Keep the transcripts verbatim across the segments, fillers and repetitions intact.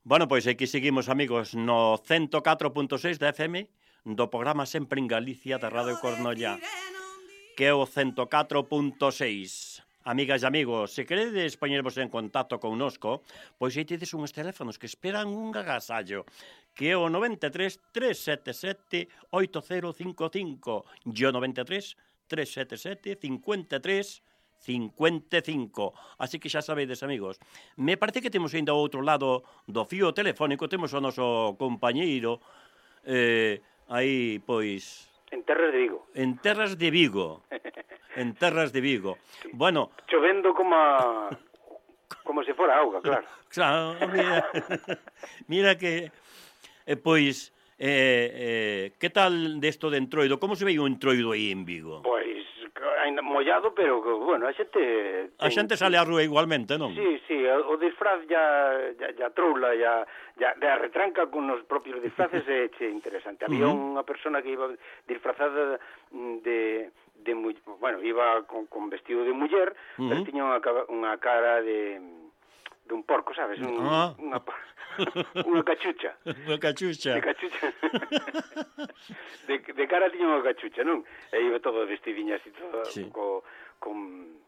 Bueno, pois aquí seguimos, amigos, no cento catro punto seis da F M do programa Sempre en Galicia da Radio Cornellá, que é o cento catro punto seis. Amigas e amigos, se queredes poñervos en contacto connosco, pois aí tedes uns teléfonos que esperan un agasallo, que é o noventa e tres, tres sete sete, oito cero cinco cinco, e o noventa e tres, tres sete sete, cinco tres cincuenta e cinco. Así que xa sabedes, amigos. Me parece que temos ainda ao outro lado do fío telefónico, temos o noso compañeiro eh, aí, pois... En terras de Vigo. En terras de Vigo. En terras de Vigo. Sí. Bueno... Chovendo como a... como se fora auga, claro. Claro, mira, mira que... Eh, pois, eh, eh, que tal desto de entroido? Como se ve o entroido aí en Vigo? Pois, ainda mollado, pero, bueno, a xente... Ten... A xente sale á rúa igualmente, non? Sí, sí, o disfraz ya, ya, ya troula, ya, ya, ya retranca con os propios disfraces, é che interesante. Había uh -huh. unha persona que iba disfrazada de... de bueno, iba con, con vestido de muller, uh -huh. pero tiña unha, unha cara de... de un porco, sabes? Un, ah. Unha... unha cachucha. Unha cachucha. De cachucha. de, de cara tiña unha cachucha, non? E iba todo vestidiña así, todo sí. co, con...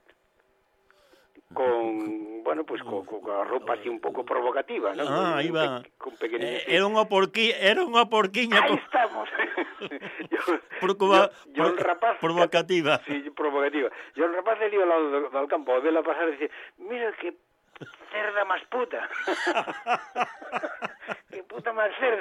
con, bueno, pues co, co, co a roupa así un pouco provocativa, non? Ah, con, iba... Con pequeniños... Eh, era unha porqui... era unha porquiña... Aí con... estamos. yo, Procuba... yo, yo el rapaz... Provocativa. Sí, provocativa. Yo el rapaz le dio al lado do, do campo, a verla pasar e dice, mira que cerda máis puta. Que puta máis cerda.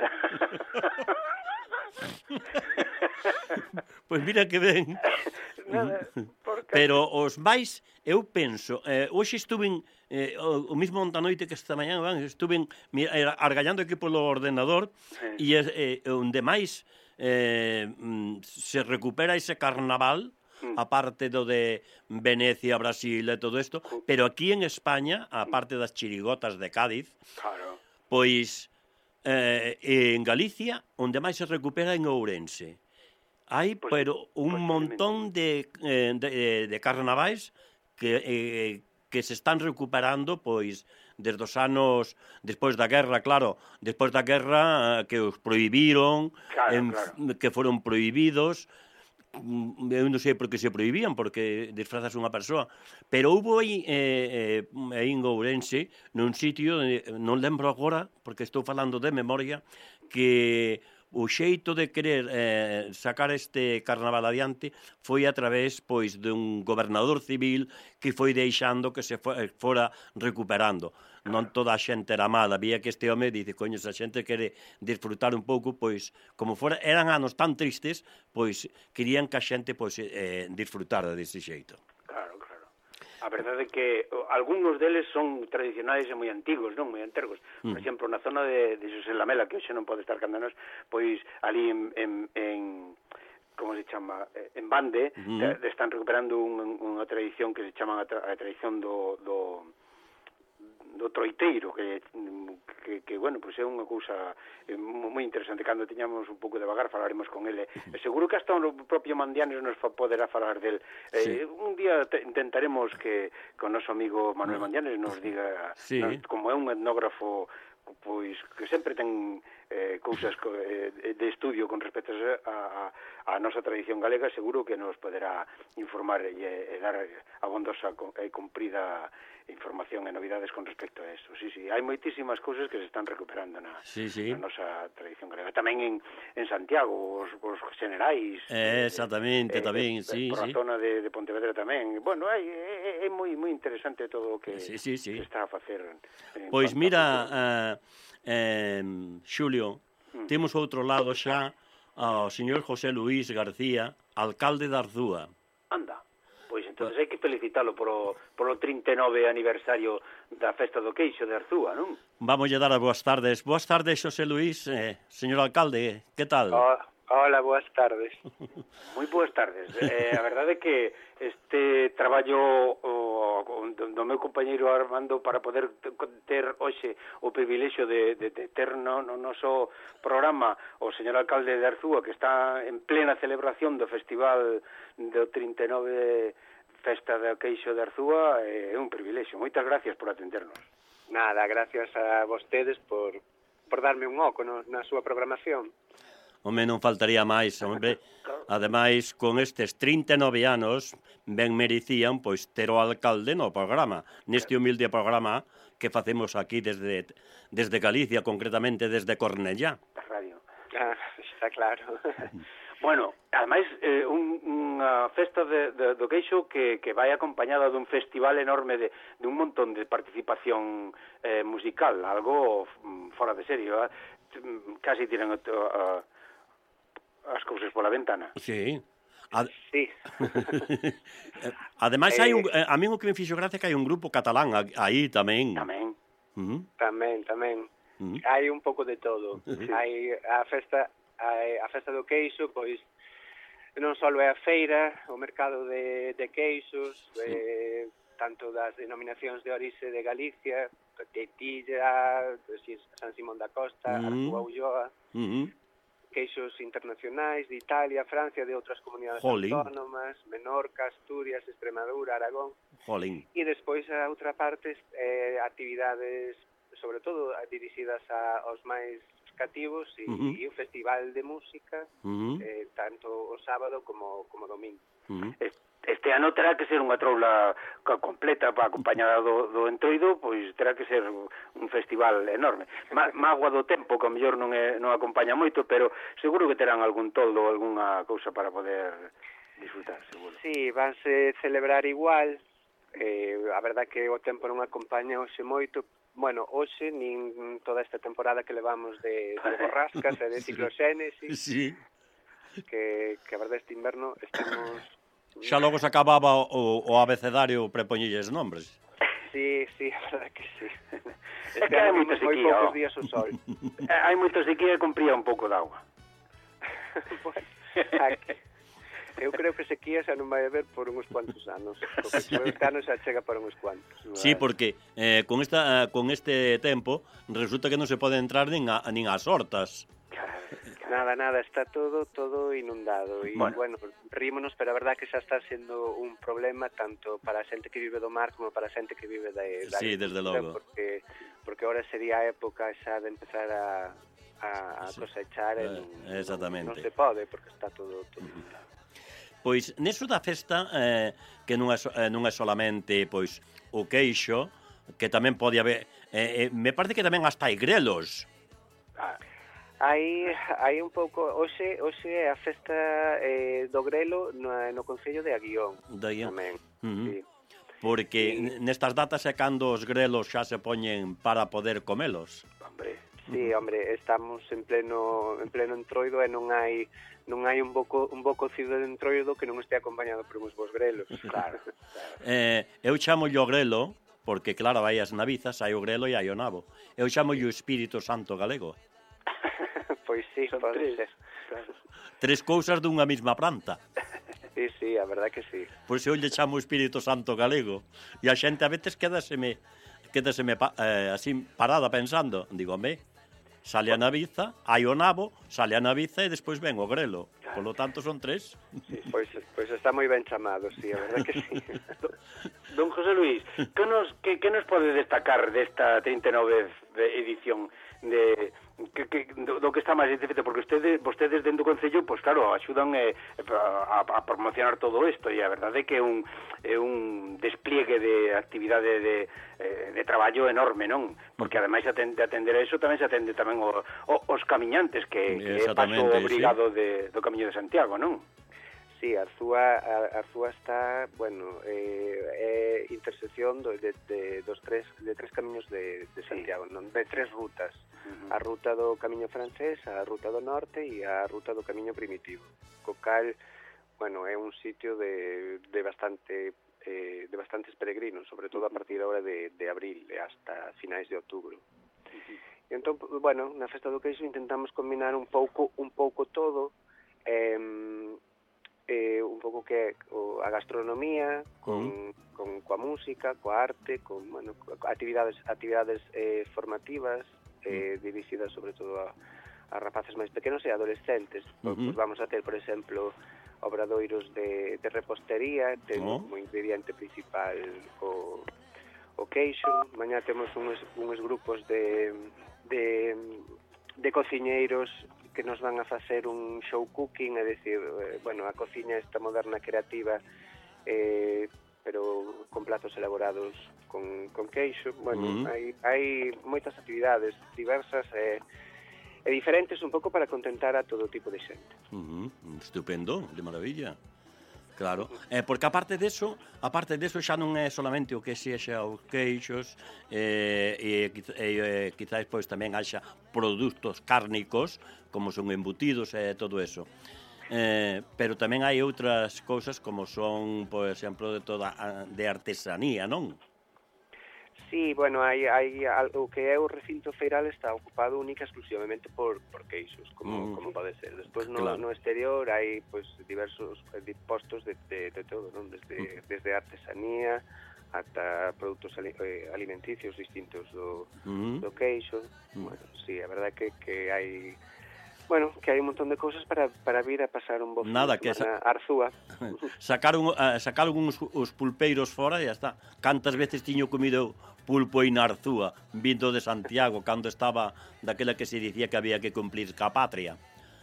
Pois mira que ben. Nada, pero os máis, eu penso, eh, hoxe estuven, eh, o, o mismo ontanoite que esta mañá, van, estuven argallando aquí polo ordenador, e eh, onde máis eh, se recupera ese carnaval, aparte do de Venecia, Brasil e todo isto, pero aquí en España, aparte das chirigotas de Cádiz, claro. Pois eh, en Galicia, onde máis se recupera en Ourense. Hai, pues, pero, un montón de, eh, de, de carnavais que, eh, que se están recuperando, pois, desde os anos, despois da guerra, claro, despois da guerra que os prohibiron, claro, en, claro. que foron prohibidos. Eu non sei por que se prohibían, porque disfrazas unha persoa, pero houve aí, eh, eh, aí en Ourense, nun sitio, eh, non lembro agora, porque estou falando de memoria, que o xeito de querer eh, sacar este carnaval adiante foi a través, pois, de un gobernador civil que foi deixando que se fora recuperando. Non toda a xente era mala, había que este home dice, coño, se a xente quere disfrutar un pouco, pois, como fora, eran anos tan tristes, pois, querían que a xente, pois, eh, disfrutara desse xeito. Claro, claro. A verdade é que algúns deles son tradicionais e moi antigos, non? Moi antergos. Por mm. exemplo, na zona de, de Xosé Lamela, que hoxe non pode estar cando nos, pois, ali en... en, en como se chama, en Bande, mm. de, de están recuperando un, unha tradición que se chama a, tra, a tradición do... do do troiteiro, que, que, que bueno, pois pues é unha cousa moi interesante. Cando teñamos un pouco de vagar falaremos con ele. E seguro que hasta o propio Mandianes nos poderá falar del. Sí. Eh, un día te, intentaremos que, que o noso amigo Manuel Mandianes nos diga, sí. nos, como é un etnógrafo, pois que sempre ten eh, cousas co, eh, de estudio con respecto a, a, a nosa tradición galega, seguro que nos poderá informar e, e dar abondosa e comprida información e novidades con respecto a eso. Sí, sí, hai moitísimas cousas que se están recuperando na, sí, sí. na nosa tradición galega. Tamén en, en Santiago, os, os generais... Eh, exactamente, eh, tamén, eh, sí, por sí. a zona de, de Pontevedra tamén. Bueno, hai, é, é moi moi interesante todo o que sí, sí, sí. se está a facer. Pois mira, uh, eh, Xulio, mm. temos outro lado xa ao señor José Luís García, alcalde de Arzúa. Anda. Pois entón hai que felicitalo polo, polo trinta e nove aniversario da Festa do Queixo de Arzúa, non? Vamos a dar as boas tardes. Boas tardes, Xosé Luís, eh, señor alcalde, que tal? Oh, hola, boas tardes. Moi boas tardes. Eh, a verdade é que este traballo o, do meu compañeiro Armando para poder ter hoxe o privilexio de, de, de ter no, no noso programa o señor alcalde de Arzúa, que está en plena celebración do festival do trinta e nove Festa do Queixo de Arzúa, é un privilexio. Moitas gracias por atendernos. Nada, gracias a vostedes por, por darme un oco no, na súa programación. Home, non faltaría máis, hombre. Ademais, con estes trinta e nove anos, ben merecían, pois, ter o alcalde no programa, neste humilde programa que facemos aquí desde, desde Galicia, concretamente desde Cornellá. Radio. Ah, está claro. Bueno, ademais, eh, un, unha festa de, de, do queixo que, que vai acompañada dun festival enorme de, de un montón de participación eh, musical, algo fora de serio, eh? Casi tiran uh, uh, as cousas pola ventana. Sí. Ad... Sí. Ademais, hai un, a mí o que me fixo gracia que hai un grupo catalán aí tamén. Tamén. Uh -huh. Tamén, tamén. Uh -huh. Hai un pouco de todo. Hai a festa... A, a festa do queixo, pois non só é a feira, o mercado de, de queixos, sí. eh, tanto das denominacións de orixe de Galicia, Tetilla, San Simón da Costa, uh -huh. Artúa Ulloa, uh -huh. queixos internacionais de Italia, Francia, de outras comunidades Jolín. autónomas, Menorca, Asturias, Extremadura, Aragón. Jolín. E despois a outra parte, eh, actividades, sobre todo dirixidas a, aos máis cativos e, uh -huh. e o festival de música uh -huh. eh, tanto o sábado como como domingo. Uh -huh. Este ano terá que ser unha troula completa para acompañada do, do entroido, pois terá que ser un festival enorme. Ma, mágoa do tempo, que ao mellor non, é, non acompaña moito, pero seguro que terán algún toldo ou algunha cousa para poder disfrutar, seguro. Sí, vanse celebrar igual. Eh, a verdad que o tempo non acompaña hoxe moito. Bueno, hoxe, nin toda esta temporada que levamos de, de borrascas e de cicloxénesis, sí. que, que a verdade este inverno estamos... Xa logo se acababa o, o abecedario prepoñilles nombres. Sí, sí, a verdade que sí. É que hai moita sequía, moi poucos días o sol. Hai moita sequía e compría un pouco de agua. Bueno, aquí... Eu creo que sequía xa non vai haber por uns cuantos anos, porque sí. Este ano xa chega para uns cuantos. Sí, porque eh, con esta con este tempo resulta que non se pode entrar nin, a, nin ás hortas. Nada, nada, está todo todo inundado e, bueno, bueno rímonos, pero a verdad que xa está sendo un problema tanto para a xente que vive do mar como para a xente que vive da, da sí, desde logo. Porque, porque ahora sería a época xa de empezar a, a, a sí. cosechar e non, exactamente. Non, non se pode porque está todo, todo uh -huh. inundado. Pois, neso da festa, eh, que non é, eh, non é solamente pois, o queixo, que tamén pode haber... Eh, eh, me parece que tamén hasta hai grelos. Hai, hai un pouco... Hoxe, hoxe é a festa eh, do grelo no, no Concello de Aguión. De Aguión. Tamén, uh -huh. sí. Porque y... nestas datas é cando os grelos xa se poñen para poder comelos. Hombre... Sí, hombre, estamos en pleno en pleno entroido e non hai non hai un boco un bo cocido de entroido que non este acompañado por uns bons grelos. Claro. eh, eu chamo o grelo porque claro, hai as navizas, hai o grelo e hai o nabo. Eu chamo o Espírito Santo galego. Pois sí, son pode tres. ser. Tres cousas dunha mesma planta. Sí, sí, a verdad que sí. Por iso eu lle chamo o Espírito Santo galego. E a xente a veces quédaseme quédaseme eh, así parada pensando, digo, home, sale a naviza, hai o nabo, sale a naviza e despois ven o grelo. Por lo tanto, son tres. Sí, pois, pois está moi ben chamado, sí, a verdad que sí. Don José Luis, que nos, que, que nos pode destacar desta trinta e nove edición de... Que, que, do, do que está máis satisfeito, porque ustedes, vostedes dentro do Concello, pois claro, axudan eh, a, a promocionar todo isto, e a verdade é que é un, é un despliegue de actividade de, de traballo enorme, non? Porque ademais de atender a eso, tamén se atende tamén o, o, os camiñantes, que, que é paso obrigado sí. de, do Camiño de Santiago, non? Sí, Arzúa, Arzúa está, bueno, eh, é intersección do, de, de, dos tres, de tres camiños de, de Santiago, sí. Non? De tres rutas. Uh-huh. A ruta do Camiño Francés, a ruta do Norte e a ruta do Camiño Primitivo. Co cal, bueno, é un sitio de, de bastante eh, de bastantes peregrinos, sobre todo a partir agora de, de abril e hasta finais de outubro. Uh-huh. E entón, bueno, na Festa do Queixo intentamos combinar un pouco un pouco todo, eh, eh, un pouco que o, a gastronomía con, uh-huh. con coa música, coa arte, con, bueno, actividades actividades eh, formativas, eh, dirixidas sobre todo a, a rapaces máis pequenos e adolescentes. Uh-huh. Pues vamos a ter, por exemplo, obradoiros de, de repostería, ten oh. como ingrediente principal o, o queixo, mañá temos uns, uns grupos de, de, de cociñeiros que nos van a facer un show cooking, é dicir, eh, bueno, a cociña esta moderna creativa, eh, pero con platos elaborados con, con queixo. Bueno, uh -huh. hai, hai moitas actividades diversas e, e diferentes un pouco para contentar a todo tipo de xente. Uh -huh. Estupendo, de maravilla. Claro, eh, porque aparte deso, aparte deso xa non é solamente o que sexa os queixos, eh, e, e, e quizás pois tamén haxa produtos cárnicos, como son embutidos e todo eso. Eh, pero tamén hai outras cousas como son, por exemplo, de toda de artesanía, non? Sí, bueno, hai, hai o que é o recinto feiral está ocupado única e exclusivamente por, por queixos, como, mm. como pode ser. Despois no, claro. no exterior hai pues, diversos postos de, de, de todo, non? Desde, mm. desde artesanía ata produtos alimenticios distintos do, mm. do queixo. Mm. Bueno, sí, a verdade que, que hai... Bueno, que hai un montón de cousas para, para vir a pasar un bo Nada, que sa... Arzúa. Sacaron, uh, sacaron uns, os pulpeiros fora e ya está. Cantas veces tiño comido pulpo aí na Arzúa, vindo de Santiago, cando estaba daquela que se dicía que había que cumplir ca patria.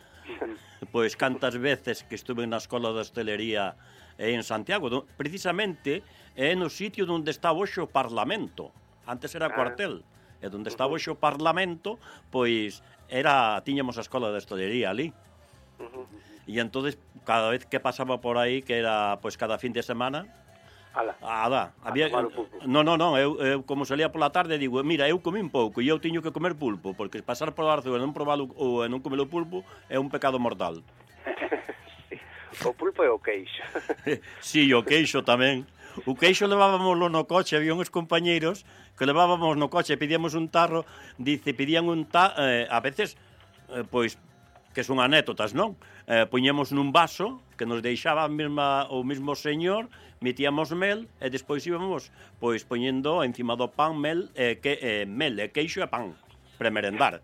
Pois cantas veces que estuve na escola de hostelería en Santiago, do, precisamente é no sitio onde está hoxe o Parlamento. Antes era cuartel. E onde está hoxe o Parlamento, pois era tiñamos a escola de hostelería ali. Uh-huh. E entonces cada vez que pasaba por aí, que era pois cada fin de semana, ala, ala, había No, no, no, eu, eu como salía pola tarde digo, mira, eu comi un pouco e eu tiño que comer pulpo, porque pasar por Arzúa e non probalo ou non comer o pulpo é un pecado mortal. Sí. O pulpo e o queixo. Sí, o queixo tamén. O queixo levábamoslo no coche, había uns compañeiros que levábamos no coche, pedíamos un tarro, dice, pedían un tarro, eh, a veces, eh, pois, que son anécdotas, non? Eh, poñemos nun vaso, que nos deixaba a mesma, o mesmo señor, metíamos mel, e despois íbamos, pois, poñendo encima do pan mel, eh, que, eh, mel, e queixo e pan, para merendar.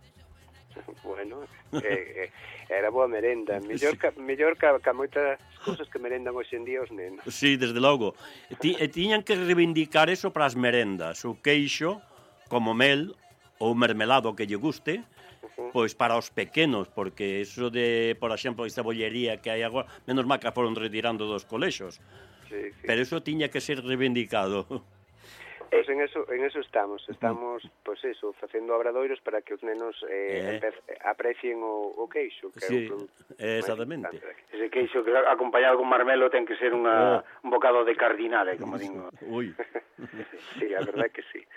Bueno, eh, eh, era boa merenda, mellor, sí. ca, mellor ca, ca moitas cousas que merendan hoxe en día os nenos. Sí, desde logo. Ti, e tiñan que reivindicar eso para as merendas, o queixo, como mel, ou mermelado que lle guste, uh-huh. pois para os pequenos, porque eso de, por exemplo, esta bollería que hai agora, menos mal que foron retirando dos colexos, sí, sí. Pero eso tiña que ser reivindicado. Pois en eso, en eso estamos, estamos, pois pues eso, facendo obradoiros para que os nenos eh, eh. aprecien o, o queixo, que sí, é un produto exactamente. Ese queixo que acompañado con marmelo ten que ser unha, oh. un bocado de cardinale, como digo. Ui. Sí, a verdade que sí.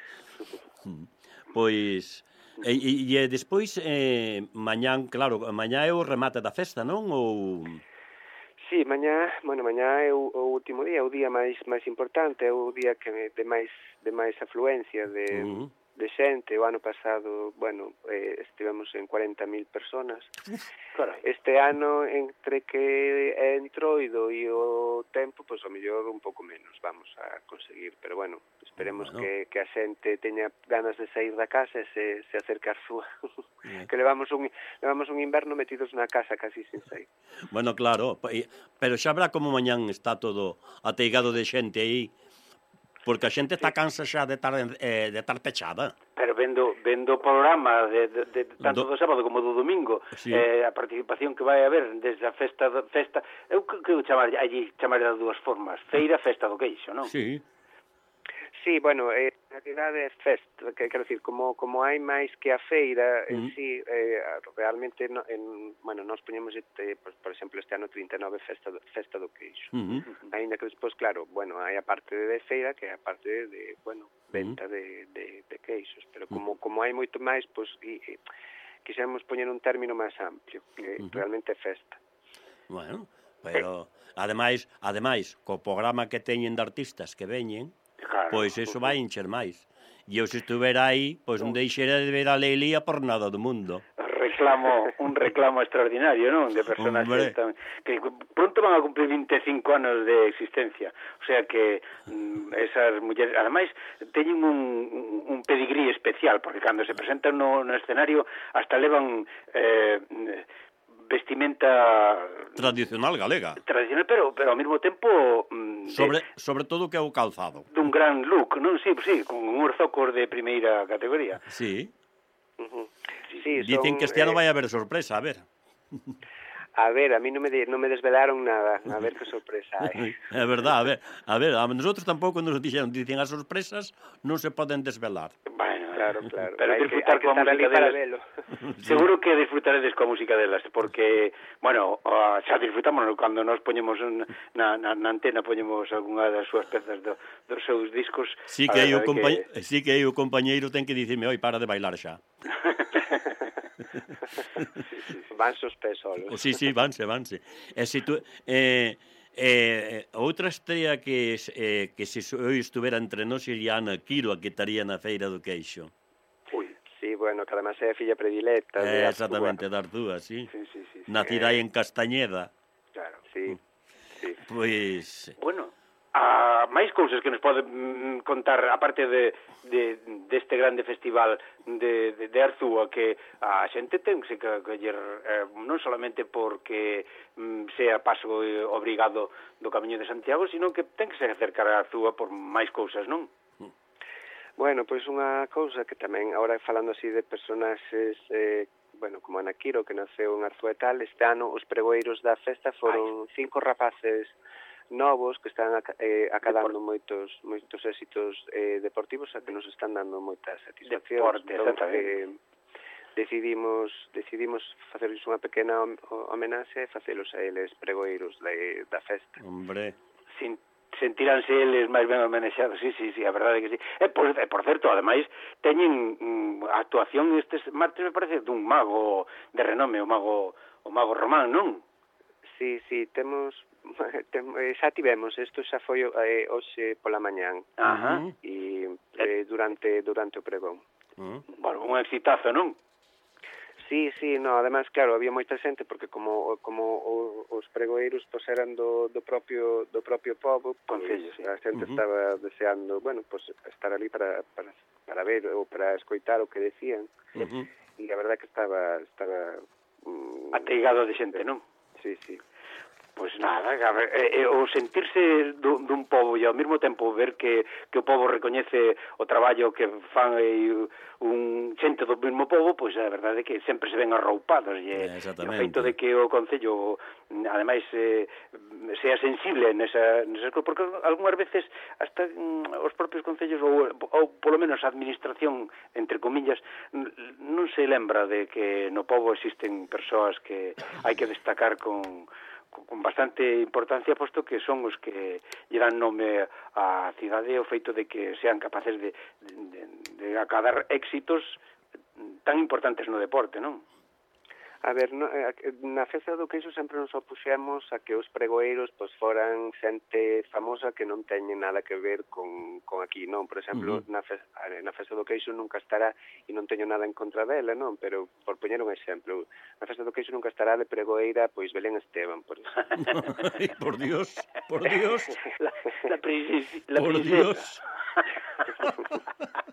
Pois, e, e, e despois, eh, mañán, claro, mañá é o remate da festa, non? Ou... Sí, mañá, bueno, mañá é o, o último día, o día máis máis importante, é o día que me, de máis de máis afluencia de, uh-huh. de xente. O ano pasado, bueno, eh, estivemos en cuarenta mil personas. Carai. Este ano, entre que é entroido e o tempo, pois, pues, ao mellor un pouco menos vamos a conseguir, pero bueno, esperemos bueno. que, que a xente teña ganas de sair da casa e se, se acerque a Arzúa. Yeah. Que levamos un, levamos un inverno metidos na casa casi sin sair. Bueno, claro, pero xa verá como mañán está todo ateigado de xente aí, porque a xente está cansa xa de estar, eh, de estar pechada. Pero vendo vendo o programa de, de, de tanto do, do sábado como do domingo, sí. eh, a participación que vai haber desde a festa, festa eu creo chamar allí chamar de dúas formas, feira, festa do queixo, non? Sí. Sí, bueno, eh, na realidade é fest, que quero dicir, como como hai máis que a feira en mm. sí, eh, realmente no, en, bueno, nós poñemos este, por, por exemplo, este ano trinta e nove festa do, festa do queixo. Mm -hmm. Ainda que despois, claro, bueno, hai a parte de feira que é a parte de, bueno, venta mm. de, de, de queixos, pero como como hai moito máis, pois e, e, quixemos poñer un término máis amplio, que mm -hmm. realmente é festa. Bueno, pero ademais, ademais, co programa que teñen de artistas que veñen, claro. Pois iso vai encher máis. E eu se estuvera aí, pois non deixera de ver a Leilía por nada do mundo. Reclamo, un reclamo extraordinario, non? De personas que, están, que pronto van a cumplir vinte e cinco anos de existencia. O sea que mm, esas mulleres, ademais, teñen un, un pedigrí especial, porque cando se presentan no, no escenario hasta levan... Eh, vestimenta tradicional galega. Tradicional, pero pero ao mesmo tempo mm, sobre de, sobre todo que é o calzado. Dun gran look, non? Sí, sí, con un orzocos de primeira categoría. Sí. Uh-huh. Sí, sí, dicen son, que este ano eh... vai haber sorpresa, a ver. A ver, a mí non me, de, non me desvelaron nada. A ver que sorpresa hai. É verdad, a ver, a ver, a nosotros tampouco nos dixeron, dicen as sorpresas non se poden desvelar. Bueno, claro, claro. Pero hai disfrutar que, coa música delas. Sí. Seguro que disfrutaredes coa música delas, porque, bueno, xa disfrutamos cando nos poñemos na, na, na antena, poñemos algunha das súas pezas do, dos seus discos. Sí que aí o, compañ... que... sí que aí o compañeiro ten que dicirme, oi, para de bailar xa. Vanse os pés solos. Sí, sí, vanse, vanse. E se tú... Eh, eh, outra estrella que, eh, que se eu estuvera entre nós iría Ana Quiro, a que estaría na Feira do Queixo. Ui, sí, bueno, que además é a filla predilecta eh, de exactamente, da Arzúa, sí. Sí, sí, sí, sí. Nacida aí eh... en Castañeda. Claro, sí, sí. Pois... Bueno, a máis cousas que nos pode mm, contar, aparte de, de deste grande festival de, de, de Arzúa, que a xente ten que coller eh, non solamente porque mm, sea paso eh, obrigado do Camiño de Santiago, sino que ten que se acercar a Arzúa por máis cousas, non? Bueno, pois unha cousa que tamén, agora falando así de personaxes, eh, bueno, como Ana Quiro, que naceu en Arzúa e tal, este ano os pregoeiros da festa foron Ay. cinco rapaces novos que están eh, acadando moitos moitos éxitos eh, deportivos a que nos están dando moitas satisfaccións. Deporte, exactamente. Eh, decidimos decidimos facerles unha pequena homenaxe e facelos a eles pregoeiros de, da festa. Hombre, sin sentiránse eles máis ben homenaxados, sí, sí, sí, a verdade que sí. E por, e por certo, ademais, teñen mm, actuación estes martes, me parece, dun mago de renome, o mago o mago Román, non? Sí, sí, temos tem, xa tivemos, isto xa foi eh, hoxe pola mañán. Ajá. E eh, durante durante o pregón. Uh-huh. Bueno, un exitazo, non? Sí, sí, no, además, claro, había moita xente porque como como o, os pregoeiros pois eran do, do propio do propio pobo, Concello, sí. A xente uh-huh. estaba deseando, bueno, pues estar ali para para para ver ou para escoitar o que decían. Uh-huh. E a verdade que estaba estaba mm, ateigado de xente, non? Sí, sí. Pois nada, a ver, eh, eh, o sentirse dun, dun pobo e ao mesmo tempo ver que, que o pobo recoñece o traballo que fan eh, un xente do mesmo pobo, pois a verdade é que sempre se ven arroupados e, e o feito de que o Concello ademais eh, sea sensible nesa, nesa porque algunhas veces hasta mm, os propios concellos ou, ou polo menos a administración entre comillas non se lembra de que no pobo existen persoas que hai que destacar con con bastante importancia, posto que son os que lle dan nome á cidade, o feito de que sean capaces de, de, de acadar éxitos tan importantes no deporte, non? A ver, no, na festa do queixo sempre nos opuxemos a que os pregoeiros pois foran xente famosa que non teñen nada que ver con, con aquí, non? Por exemplo, uh-huh. na, festa, na festa do queixo nunca estará, e non teño nada en contra dela, non? Pero, por poñer un exemplo, na festa do queixo nunca estará de pregoeira, pois Belén Esteban, por exemplo. Ay, por Dios, por Dios. La, la, princesa, la por princesa. Dios.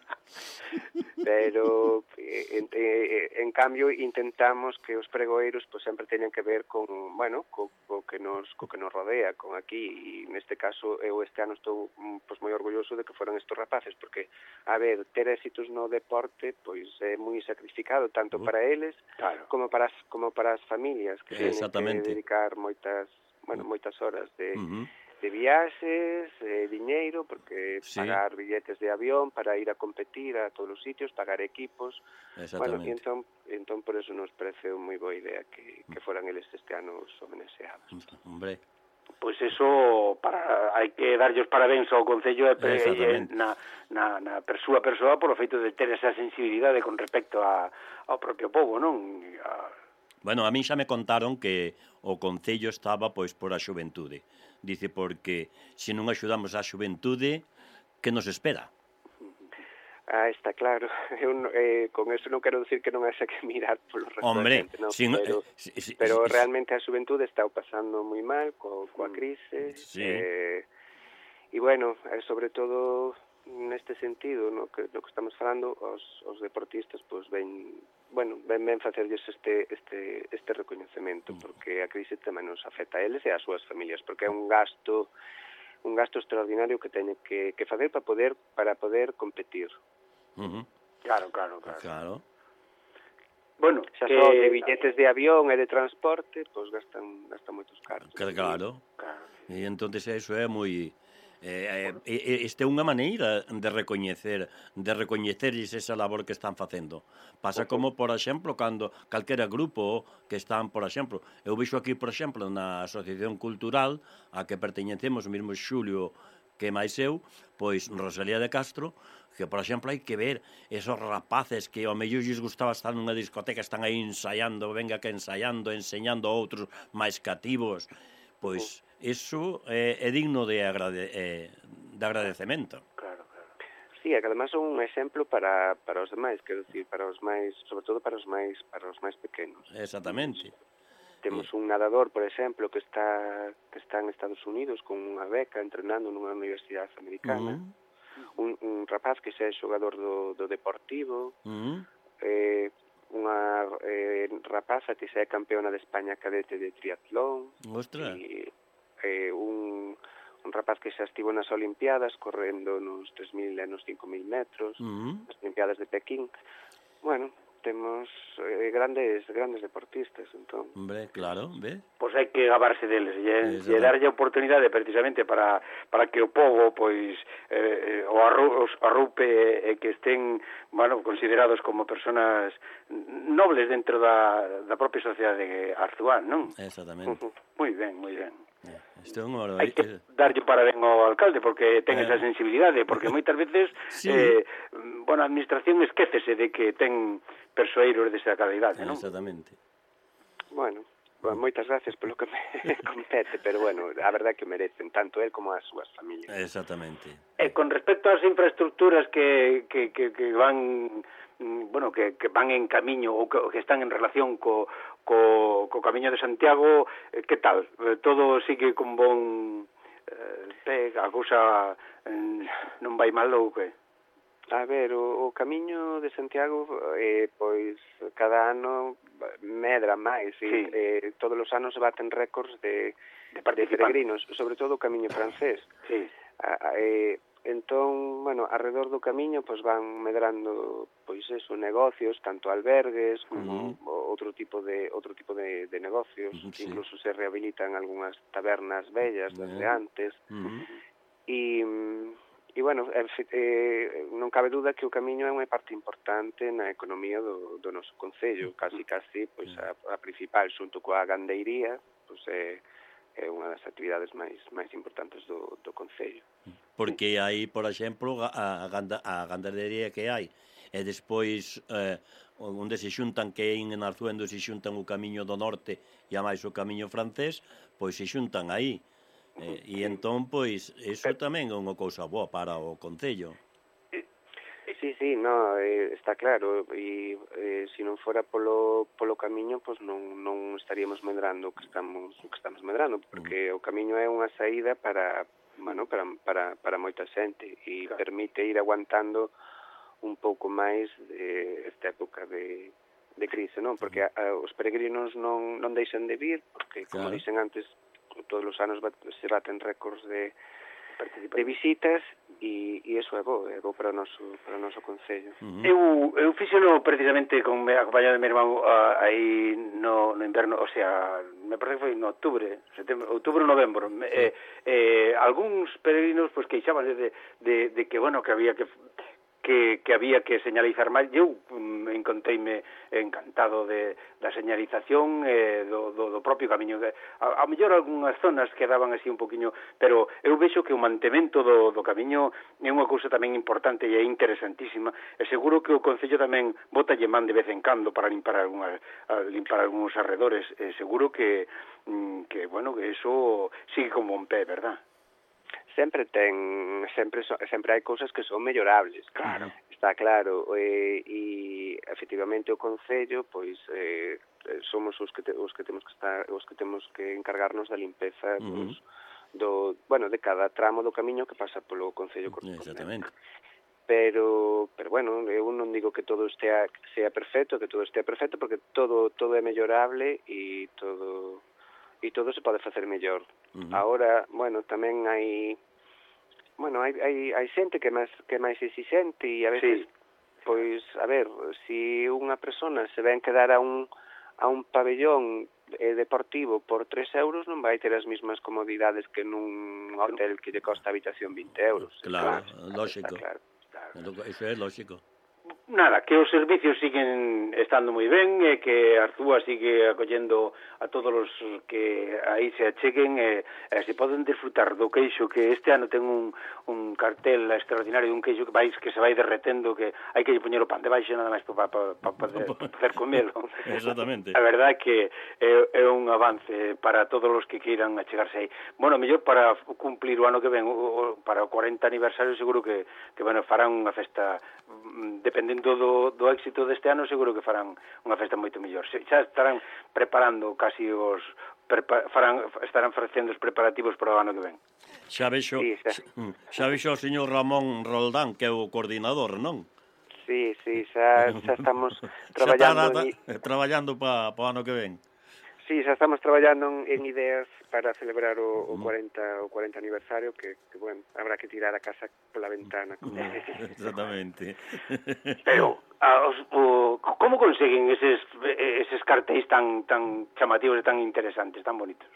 Pero en, en, en cambio intentamos que os pregoeiros pues sempre teñan que ver con, bueno, co, co que nos co que nos rodea, con aquí, e neste caso eu este ano estou pues moi orgulloso de que foran estos rapaces, porque a ver, ter éxitos no deporte pois é moi sacrificado tanto uh, para eles claro. como para as como para as familias que eh, teñen que dedicar moitas, bueno, moitas horas de uh-huh. de viaxes, eh, diñeiro, porque sí. pagar billetes de avión para ir a competir a todos os sitios, pagar equipos. Bueno, e entón, entón por eso nos parece moi boa idea que, que foran eles este ano os homenaxeados. Hombre. Pois eso, para, hai que darlle os parabéns ao Concello e, e na, na, na persoa persoa por o feito de ter esa sensibilidade con respecto a, ao propio pobo, non? A... Bueno, a mí xa me contaron que o Concello estaba pois por a xuventude. Dice, porque se non axudamos a xuventude, que nos espera? Ah, está claro. Eu, eh, con eso non quero decir que non haxa que mirar polo resto Hombre, da xente, no? sin, pero, eh, si, si, pero si, realmente a xuventude está pasando moi mal co, coa crise. Sí. Eh, e bueno, eh, sobre todo neste sentido, no que, no que estamos falando, os, os deportistas pues, ven, bueno, ben ben facerlles este, este, este recoñecemento, porque a crise tamén nos afecta a eles e ás súas familias, porque é un gasto un gasto extraordinario que teñen que, que facer para poder para poder competir. Uh -huh. Claro, claro, claro. Claro. Bueno, xa que... son de billetes de avión e de transporte, pois pues gastan gastan moitos cartos. Claro. Claro. E entonces eso é moi eh, eh, este é unha maneira de recoñecer de recoñecerlles esa labor que están facendo. Pasa como, por exemplo, cando calquera grupo que están, por exemplo, eu vexo aquí, por exemplo, na Asociación Cultural a que perteñecemos, o mesmo Xulio que máis eu, pois Rosalía de Castro, que, por exemplo, hai que ver esos rapaces que ao mellor lles gustaba estar nunha discoteca, están aí ensaiando, venga que ensaiando, enseñando a outros máis cativos, pois iso é, é digno de, agrade, eh, de agradecemento. Claro, claro. Sí, é que además son un exemplo para, para os demais, quero dicir, para os máis, sobre todo para os máis para os máis pequenos. Exactamente. Temos un nadador, por exemplo, que está que está en Estados Unidos con unha beca entrenando nunha universidade americana. Uh -huh. Un, un rapaz que xa é xogador do, do Deportivo, uh -huh. eh, unha eh, rapaza que xa é campeona de España cadete de triatlón, Ostras. E, eh, un, un rapaz que xa estivo nas Olimpiadas correndo nos tres mil e nos cinco mil metros, uh -huh. nas Olimpiadas de Pekín. Bueno, temos eh, grandes grandes deportistas, entón. Hombre, claro, ve. Pois hai que gabarse deles e, e darlle a oportunidade precisamente para para que o povo pois eh, o arru, os arrupe e que estén, bueno, considerados como personas nobles dentro da, da propia sociedade arzuán, non? Exactamente. Uh -huh. Moi ben, moi ben. Isto é un oro. Hai que darlle parabén ao alcalde porque ten eh. esa sensibilidade, porque moitas veces sí. eh, bueno, a administración esquécese de que ten persoeiros desa calidade, non? Exactamente. Bueno, bueno, moitas gracias polo que me compete, pero bueno, a verdade que merecen tanto el como as súas familias. Exactamente. E con respecto ás infraestructuras que, que, que, que van bueno, que, que van en camiño ou que, que están en relación co, co, co Camiño de Santiago, eh, que tal? Todo sigue con bon eh, pega, a cousa eh, non vai mal ou que? A ver, o, o Camiño de Santiago, eh, pois, cada ano medra máis, e sí. eh, todos os anos baten récords de, de, de peregrinos, sobre todo o Camiño francés. Sí. A, eh, entón, bueno, alrededor do camiño pois van medrando pois eso, negocios, tanto albergues como uh -huh. outro tipo de outro tipo de, de negocios, uh -huh, sí. Incluso se rehabilitan algunhas tabernas bellas desde uh -huh. antes. Uh -huh. E e bueno, eh, non cabe duda que o camiño é unha parte importante na economía do, do noso concello, casi casi pois a, a principal xunto coa gandeiría, pois é é unha das actividades máis máis importantes do, do concello. Porque aí, por exemplo, a, a, ganda, a gandadería que hai, e despois eh, onde se xuntan, que en Arzuendo se xuntan o camiño do norte e a máis o camiño francés, pois se xuntan aí. Eh, e entón, pois, iso tamén é unha cousa boa para o concello. Sí, sí, no, eh, está claro, e eh, se non fora polo, polo camiño, pois non, non estaríamos medrando o que estamos, o que estamos medrando, porque uh. o camiño é unha saída para, bueno, para, para, para moita xente e claro. Permite ir aguantando un pouco máis de esta época de, de crise, non? Porque a, a, os peregrinos non, non deixan de vir, porque, como claro. Dicen antes, todos os anos bat, se baten récords de de visitas e, e eso é bo, é bo para o noso, para o noso concello. Uh -huh. Eu, eu fixeno precisamente con me acompañado de meu irmão uh, aí no, no inverno, o sea, me parece que foi no outubro, setembro, outubro, novembro. Sí. Eh, eh, algúns peregrinos pues, queixaban de, de, de que, bueno, que había que que, que había que señalizar máis. Eu um, encontrei-me encantado de, da señalización eh, do, do, do propio camiño. A, a mellor algunhas zonas quedaban así un poquinho, pero eu vexo que o mantemento do, do camiño é unha cousa tamén importante e é interesantísima, e seguro que o Concello tamén bota lle man de vez en cando para limpar algunhas, limpar algúns arredores, e seguro que, que bueno, que eso sigue como un pé, verdad? Sempre ten, sempre so, sempre hai cousas que son mellorables. Claro. Está claro, e, e efectivamente o Concello, pois eh, somos os que te, os que temos que estar, os que temos que encargarnos da limpeza uh -huh. dos, do, bueno, de cada tramo do camiño que pasa polo Concello correspondente. Exactamente. pero pero bueno, eu non digo que todo estea sea perfecto, que todo estea perfecto, porque todo todo é mellorable e todo e todo se pode facer mellor. Uh-huh. Ahora, bueno, tamén hai bueno, hai hai hai xente que máis que máis exixente e a veces sí. Pois, a ver, si unha persona se ven quedar a un a un pabellón eh, deportivo por tres euros non vai ter as mesmas comodidades que nun hotel que lle costa a habitación vinte euros. Claro, claro, lógico. Claro, claro. Eso é lógico. Nada, que os servicios siguen estando moi ben e que Arzúa sigue acollendo a todos os que aí se acheguen e, e se poden disfrutar do queixo, que este ano ten un, un cartel extraordinario, un queixo que vais que se vai derretendo, que hai que poñer o pan de baixo nada máis para pa, pa, pa poder, pa poder comelo. Exactamente. A verdade é que é, é un avance para todos os que queiran achegarse aí. Bueno, mellor para cumplir o ano que ven, o, o, para o cuarenta aniversario seguro que, que bueno, farán unha festa, dependendo do, do éxito deste ano, seguro que farán unha festa moito mellor. Xa estarán preparando casi os prepa, farán, estarán facendo os preparativos para o ano que ven. Xa vexo, sí, xa. xa vexo o señor Ramón Roldán, que é o coordinador, non? Sí, sí, xa, xa estamos traballando xa está, en... traballando para pa o ano que ven. Sí, xa estamos traballando en, en ideas para celebrar o, o cuarenta o cuarenta aniversario que, que bueno, habrá que tirar a casa pola ventana. Exactamente. Pero a, os, o, como conseguen eses eses cartéis tan tan chamativos e tan interesantes, tan bonitos?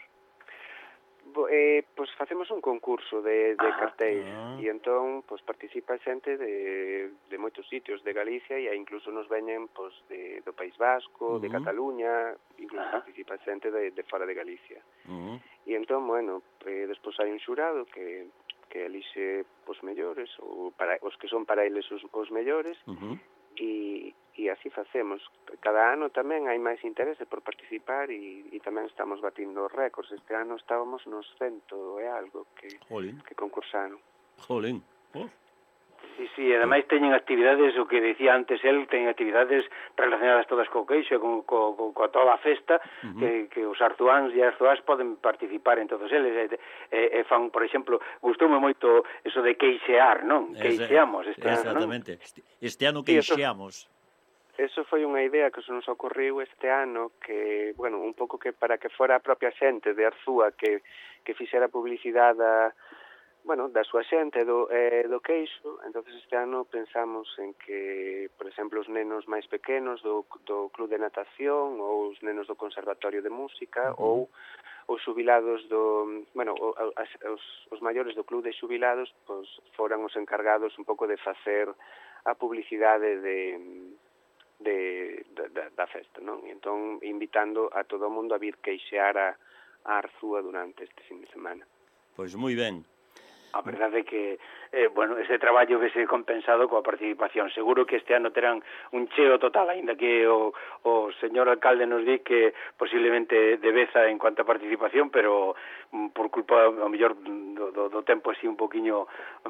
Eh, pois facemos un concurso de, de cartéis ah. e entón pois participa xente de, de moitos sitios de Galicia e incluso nos veñen pois de, do País Vasco, uh -huh. de Cataluña, incluso ah. participa xente de, de fora de Galicia. Uh -huh. E entón, bueno, eh, despois hai un xurado que, que elixe os mellores, ou para, os que son para eles os, os mellores, uh -huh. e, e así facemos. Cada ano tamén hai máis interese por participar e, e tamén estamos batindo récords. Este ano estábamos nos cento e algo que, que concursaron. Jolín. Oh. Sí, sí, e ademais teñen actividades, o que decía antes el, teñen actividades relacionadas todas co queixo, con, co, co, co toda a festa, uh -huh. que, que os arzuáns e arzuás poden participar en todos eles. E, e, e fan, por exemplo, gustoume moito eso de queixear, non? Queixeamos este ano, non? Exactamente. Este ano queixeamos. Sí, eso foi unha idea que se nos ocorreu este ano, que, bueno, un pouco que para que fora a propia xente de Arzúa que, que fixera publicidade a bueno, da súa xente do, eh, do queixo. Entonces este ano pensamos en que, por exemplo, os nenos máis pequenos do, do club de natación ou os nenos do conservatorio de música uh -huh. ou os xubilados do, bueno, os, os, os maiores do club de xubilados pois foran os encargados un pouco de facer a publicidade de de, de, de da festa, non? E entón invitando a todo o mundo a vir queixear a, a Arzúa durante este fin de semana. Pois moi ben. A verdade é que, eh, bueno, ese traballo vese compensado coa participación. Seguro que este ano terán un cheo total, aínda que o, o señor alcalde nos di que posiblemente debeza en cuanto a participación, pero mm, por culpa, ao mellor, do, do, do tempo así un poquinho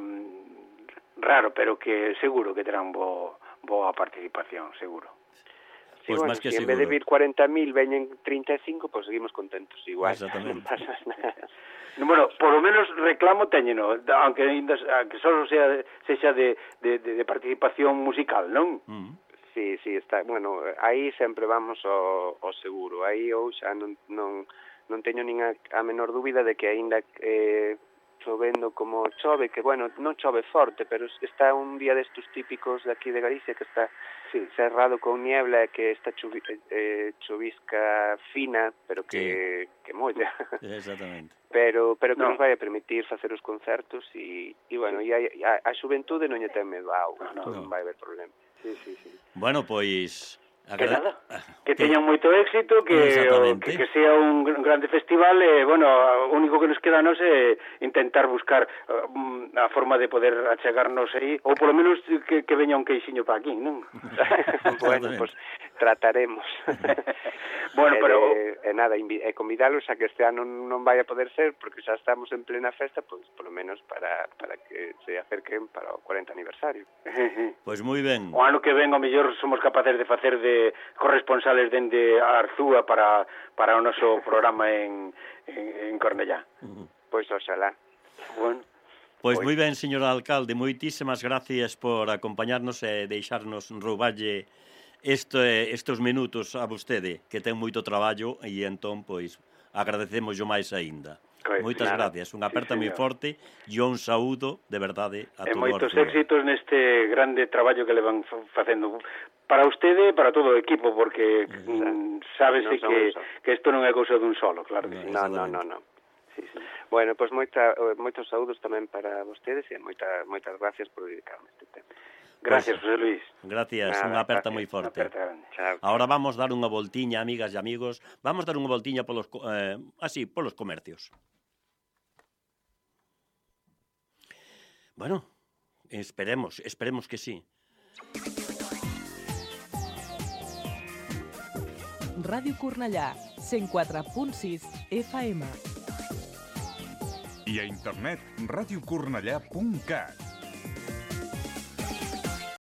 mm, raro, pero que seguro que terán bo, boa participación, seguro. Sí, pues bueno, si en vez de vir cuarenta mil veñen trinta e cinco, pues seguimos contentos igual. Exactamente. Non pasa nada. Bueno, por lo menos reclamo teñeno, aunque ainda que só sea sexa de, de, de participación musical, non? Mm. Sí, sí, está, bueno, aí sempre vamos ao, ao seguro. Aí eu xa non, non, non teño nin a, a menor dúbida de que aínda eh, chovendo como chove, que bueno, non chove forte, pero está un día destos típicos de aquí de Galicia que está sí, cerrado con niebla e que está chuvi, eh, chovisca fina, pero que, sí. que molla. Exactamente. Pero pero que no. nos vai a permitir facer os concertos e, e bueno, e a, a, a xuventude non lle ten medo a auga, no, non no. vai haber problema. Sí, sí, sí. Bueno, pois... Que nada, que teñan moito éxito, que, o, que, que sea un grande festival e, bueno, o único que nos queda nos é intentar buscar uh, a forma de poder achegarnos aí, ou polo menos que, que veña un queixiño para aquí, non? Bueno, pues trataremos. Bueno, pero... E, e nada, e convidalos a que este ano non vai a poder ser, porque xa estamos en plena festa, pois pues, polo menos para, para que se acerquen para o cuarenta aniversario. Pois pues moi ben. O ano que ven, o mellor, somos capaces de facer de corresponsales dende Arzúa para, para o noso programa en, en, en Cornellá. Pois oxalá. Bueno, Pois moi ben, señor alcalde, moitísimas gracias por acompañarnos e deixarnos rouballe este, estes minutos a vostede, que ten moito traballo, e entón, pois, agradecemos yo máis aínda. Pues, Moitas nada. gracias, unha aperta Sí, moi señor. forte e un saúdo, de verdade, a E todo moitos Arturo. éxitos neste grande traballo que le van fa- facendo para usted e para todo o equipo, porque mm, sábese Non son que, un só. que isto non é cousa dun solo, claro que sí. No, no, no, no. Sí, sí. Bueno, pois pues moita, moitos saúdos tamén para vostedes e moita, moitas gracias por dedicarme a este tema. Gracias, José Luis. Gracias, Nada, unha aperta gracias, moi Unha forte. aperta grande. Chao. Ahora vamos dar unha voltiña, amigas e amigos, vamos dar unha voltiña polos, co- eh, así, polos comercios. Bueno, esperemos, esperemos que sí. Ràdio Cornellà, cent quatre punt sis F M. I a internet, radiocornellà punt cat.